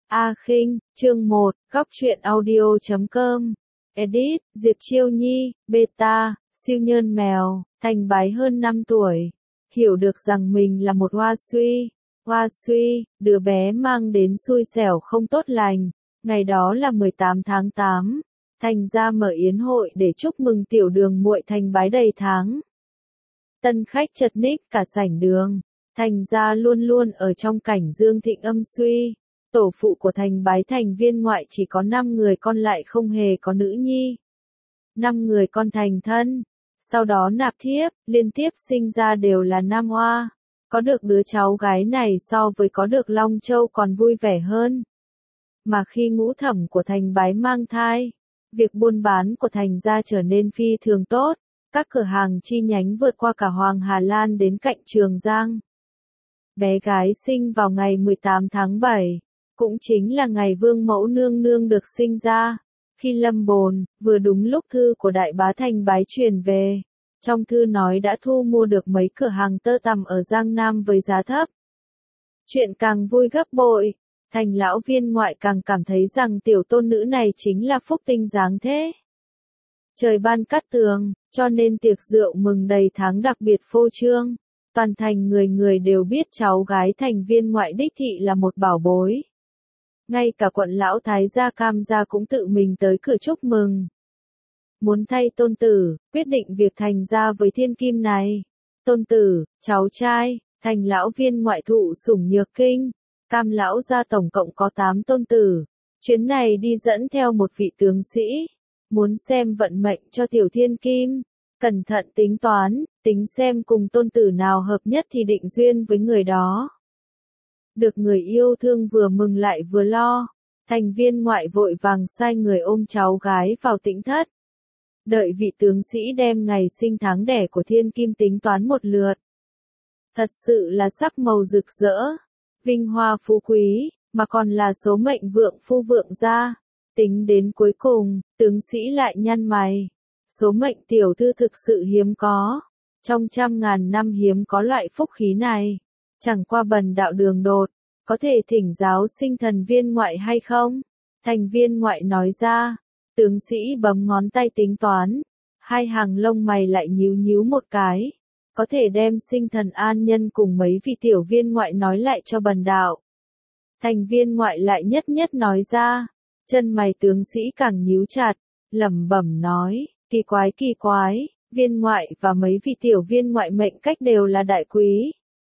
A Khinh, chương 1, góc truyện audio.com. Edit, Diệp Chiêu Nhi, Beta, siêu nhơn mèo, Thành Bái hơn 5 tuổi. Hiểu được rằng mình là một hoa suy, đứa bé mang đến xui xẻo không tốt lành. Ngày đó là 18 tháng 8. Thành ra mở yến hội để chúc mừng tiểu đường muội Thành Bái đầy tháng. Tân khách chật ních cả sảnh đường. Thành ra luôn luôn ở trong cảnh dương thịnh âm suy. Tổ phụ của Thành Bái thành viên ngoại chỉ có 5 người con lại không hề có nữ nhi. 5 người con thành thân, sau đó nạp thiếp, liên tiếp sinh ra đều là nam hoa. Có được đứa cháu gái này so với có được Long Châu còn vui vẻ hơn. Mà khi ngũ thẩm của Thành Bái mang thai, việc buôn bán của Thành gia trở nên phi thường tốt. Các cửa hàng chi nhánh vượt qua cả Hoàng Hà Lan đến cạnh Trường Giang. Bé gái sinh vào ngày 18 tháng 7. Cũng chính là ngày Vương Mẫu Nương Nương được sinh ra. Khi lâm bồn, vừa đúng lúc thư của đại bá Thành Bái truyền về. Trong thư nói đã thu mua được mấy cửa hàng tơ tằm ở Giang Nam với giá thấp. Chuyện càng vui gấp bội, Thành lão viên ngoại càng cảm thấy rằng tiểu tôn nữ này chính là phúc tinh dáng thế. Trời ban cát tường, cho nên tiệc rượu mừng đầy tháng đặc biệt phô trương. Toàn thành người người đều biết cháu gái thành viên ngoại đích thị là một bảo bối. Ngay cả quận lão thái gia Cam gia cũng tự mình tới cửa chúc mừng. Muốn thay tôn tử, quyết định việc thành ra với thiên kim này. Tôn tử, cháu trai, Thành lão viên ngoại thụ sủng nhược kinh. Cam lão gia tổng cộng có 8 tôn tử. Chuyến này đi dẫn theo một vị tướng sĩ. Muốn xem vận mệnh cho tiểu thiên kim. Cẩn thận tính toán, tính xem cùng tôn tử nào hợp nhất thì định duyên với người đó. Được người yêu thương vừa mừng lại vừa lo. Thành viên ngoại vội vàng sai người ôm cháu gái vào tĩnh thất. Đợi vị tướng sĩ đem ngày sinh tháng đẻ của thiên kim tính toán một lượt. Thật sự là sắc màu rực rỡ, vinh hoa phú quý, mà còn là số mệnh vượng phu vượng gia. Tính đến cuối cùng, tướng sĩ lại nhăn mày. Số mệnh tiểu thư thực sự hiếm có. Trong trăm ngàn năm hiếm có loại phúc khí này. Chẳng qua bần đạo đường đột, có thể thỉnh giáo sinh thần viên ngoại hay không? Thành viên ngoại nói ra. Tướng sĩ bấm ngón tay tính toán. Hai hàng lông mày lại nhíu nhíu một cái. Có thể đem sinh thần an nhân cùng mấy vị tiểu viên ngoại nói lại cho bần đạo. Thành viên ngoại lại nhất nhất nói ra. Chân mày tướng sĩ càng nhíu chặt, lẩm bẩm nói, kỳ quái, viên ngoại và mấy vị tiểu viên ngoại mệnh cách đều là đại quý.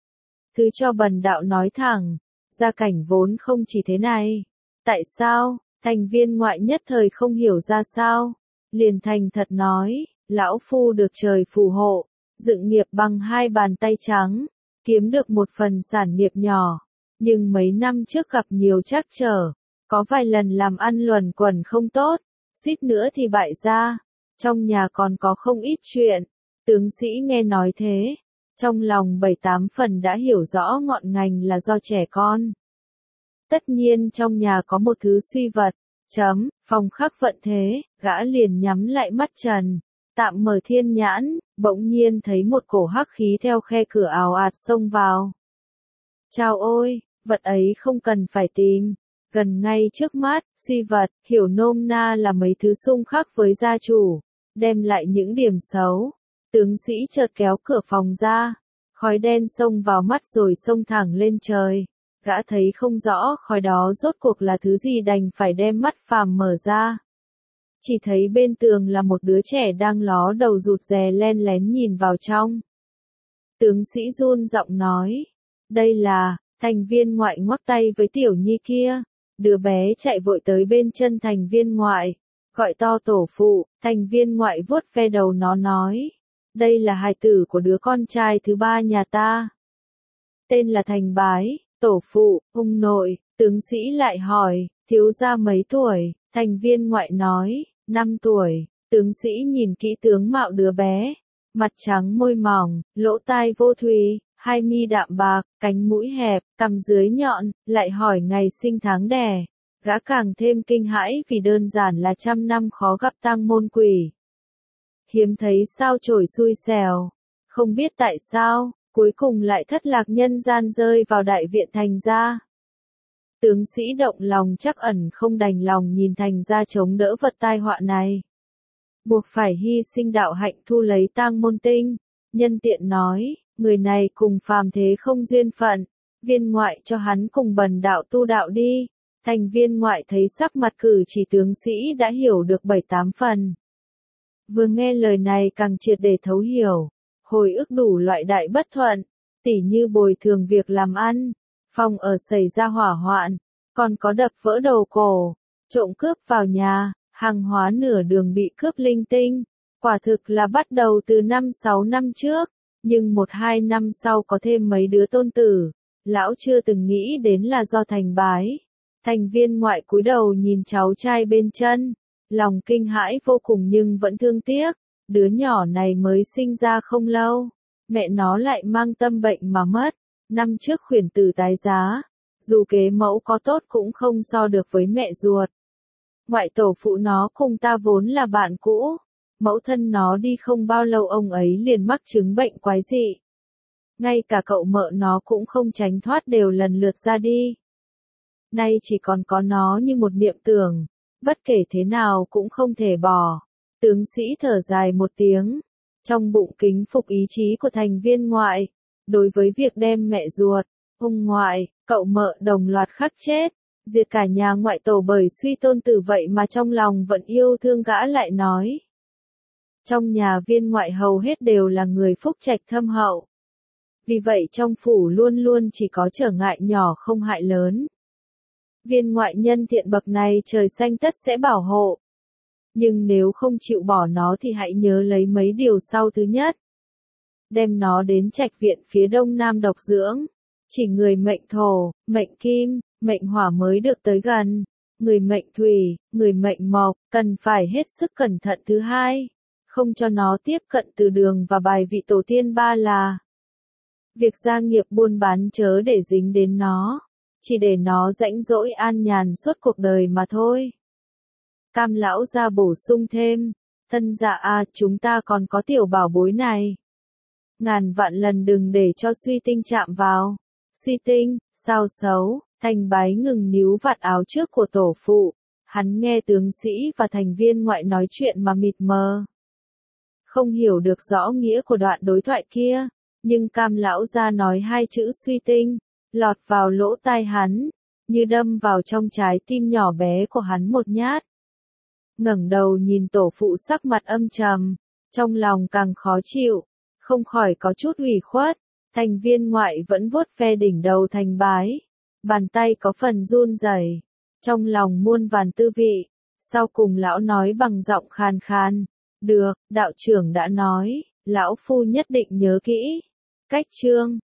Thứ cho bần đạo nói thẳng, gia cảnh vốn không chỉ thế này. Tại sao? Thành viên ngoại nhất thời không hiểu ra sao. Liền thành thật nói, lão phu được trời phù hộ, dựng nghiệp bằng 2 bàn tay trắng, kiếm được một phần sản nghiệp nhỏ. Nhưng mấy năm trước gặp nhiều trắc trở. Có vài lần làm ăn luẩn quẩn không tốt, suýt nữa thì bại gia. Trong nhà còn có không ít chuyện. Tướng sĩ nghe nói thế, trong lòng 7-8 phần đã hiểu rõ ngọn ngành là do trẻ con. Tất nhiên trong nhà có một thứ suy vật, phòng khắc vận thế, gã liền nhắm lại mắt trần, tạm mở thiên nhãn, bỗng nhiên thấy một cổ hắc khí theo khe cửa ào ạt xông vào. Chao ôi, vật ấy không cần phải tìm. Gần ngay trước mắt, suy vật, hiểu nôm na là mấy thứ xung khắc với gia chủ, đem lại những điểm xấu. Tướng sĩ chợt kéo cửa phòng ra, khói đen xông vào mắt rồi xông thẳng lên trời. Gã thấy không rõ khói đó rốt cuộc là thứ gì đành phải đem mắt phàm mở ra. Chỉ thấy bên tường là một đứa trẻ đang ló đầu rụt rè len lén nhìn vào trong. Tướng sĩ run giọng nói, đây là, thành viên ngoại ngoắc tay với tiểu nhi kia. Đứa bé chạy vội tới bên chân thành viên ngoại, gọi to tổ phụ. Thành viên ngoại vuốt ve đầu nó nói, đây là hài tử của đứa con trai thứ 3 nhà ta. Tên là Thành Bái, tổ phụ, ông nội. Tướng sĩ lại hỏi, thiếu gia mấy tuổi? Thành viên ngoại nói, 5 tuổi. Tướng sĩ nhìn kỹ tướng mạo đứa bé, mặt trắng môi mỏng, lỗ tai vô thùy, hai mi đạm bạc, cánh mũi hẹp, cằm dưới nhọn, lại hỏi ngày sinh tháng đẻ. Gã càng thêm kinh hãi vì đơn giản là 100 năm khó gặp tang môn quỷ. Hiếm thấy sao chổi xui xẻo. Không biết tại sao, cuối cùng lại thất lạc nhân gian rơi vào đại viện Thành gia. Tướng sĩ động lòng chắc ẩn không đành lòng nhìn Thành ra chống đỡ vật tai họa này. Buộc phải hy sinh đạo hạnh thu lấy tang môn tinh. Nhân tiện nói, người này cùng phàm thế không duyên phận, viên ngoại cho hắn cùng bần đạo tu đạo đi. Thành viên ngoại thấy sắc mặt cử chỉ tướng sĩ đã hiểu được 7-8 phần. Vừa nghe lời này càng triệt để thấu hiểu, hồi ức đủ loại đại bất thuận, tỉ như bồi thường việc làm ăn, phòng ở xảy ra hỏa hoạn, còn có đập vỡ đầu cổ, trộm cướp vào nhà, hàng hóa nửa đường bị cướp linh tinh. Quả thực là bắt đầu từ 5-6 năm trước, nhưng 1-2 năm sau có thêm mấy đứa tôn tử, lão chưa từng nghĩ đến là do Thành bái. Thành viên ngoại cúi đầu nhìn cháu trai bên chân, lòng kinh hãi vô cùng nhưng vẫn thương tiếc, đứa nhỏ này mới sinh ra không lâu, mẹ nó lại mang tâm bệnh mà mất, năm trước khuyển tử tái giá, dù kế mẫu có tốt cũng không so được với mẹ ruột. Ngoại tổ phụ nó cùng ta vốn là bạn cũ, mẫu thân nó đi không bao lâu ông ấy liền mắc chứng bệnh quái dị. Ngay cả cậu mợ nó cũng không tránh thoát đều lần lượt ra đi. Nay chỉ còn có nó như một niệm tưởng, bất kể thế nào cũng không thể bỏ. Tướng sĩ thở dài một tiếng, trong bụng kính phục ý chí của thành viên ngoại, đối với việc đem mẹ ruột, ông ngoại, cậu mợ đồng loạt khắc chết, diệt cả nhà ngoại tổ bởi suy tôn tử vậy mà trong lòng vẫn yêu thương gã lại nói. Trong nhà viên ngoại hầu hết đều là người phúc trạch thâm hậu. Vì vậy trong phủ luôn luôn chỉ có trở ngại nhỏ không hại lớn. Viên ngoại nhân thiện bậc này trời xanh tất sẽ bảo hộ. Nhưng nếu không chịu bỏ nó thì hãy nhớ lấy mấy điều sau. Thứ nhất, đem nó đến trạch viện phía đông nam độc dưỡng. Chỉ người mệnh thổ, mệnh kim, mệnh hỏa mới được tới gần. Người mệnh thủy, người mệnh mộc, cần phải hết sức cẩn thận. Thứ hai, không cho nó tiếp cận từ đường và bài vị tổ tiên. Ba là việc gia nghiệp buôn bán chớ để dính đến nó, chỉ để nó rãnh rỗi an nhàn suốt cuộc đời mà thôi. Cam lão gia bổ sung thêm, thân dạ chúng ta còn có tiểu bảo bối này. Ngàn vạn lần đừng để cho Suy Tinh chạm vào. Suy Tinh, sao xấu, Thành bái ngừng níu vạt áo trước của tổ phụ, hắn nghe tướng sĩ và thành viên ngoại nói chuyện mà mịt mờ. Không hiểu được rõ nghĩa của đoạn đối thoại kia, nhưng Cam lão gia nói hai chữ Suy Tinh, lọt vào lỗ tai hắn, như đâm vào trong trái tim nhỏ bé của hắn một nhát. Ngẩng đầu nhìn tổ phụ sắc mặt âm trầm, trong lòng càng khó chịu, không khỏi có chút ủy khuất. Thành viên ngoại vẫn vuốt ve đỉnh đầu Thành bái, bàn tay có phần run rẩy, trong lòng muôn vàn tư vị. Sau cùng lão nói bằng giọng khàn khàn, được, đạo trưởng đã nói, lão phu nhất định nhớ kỹ. Cách chương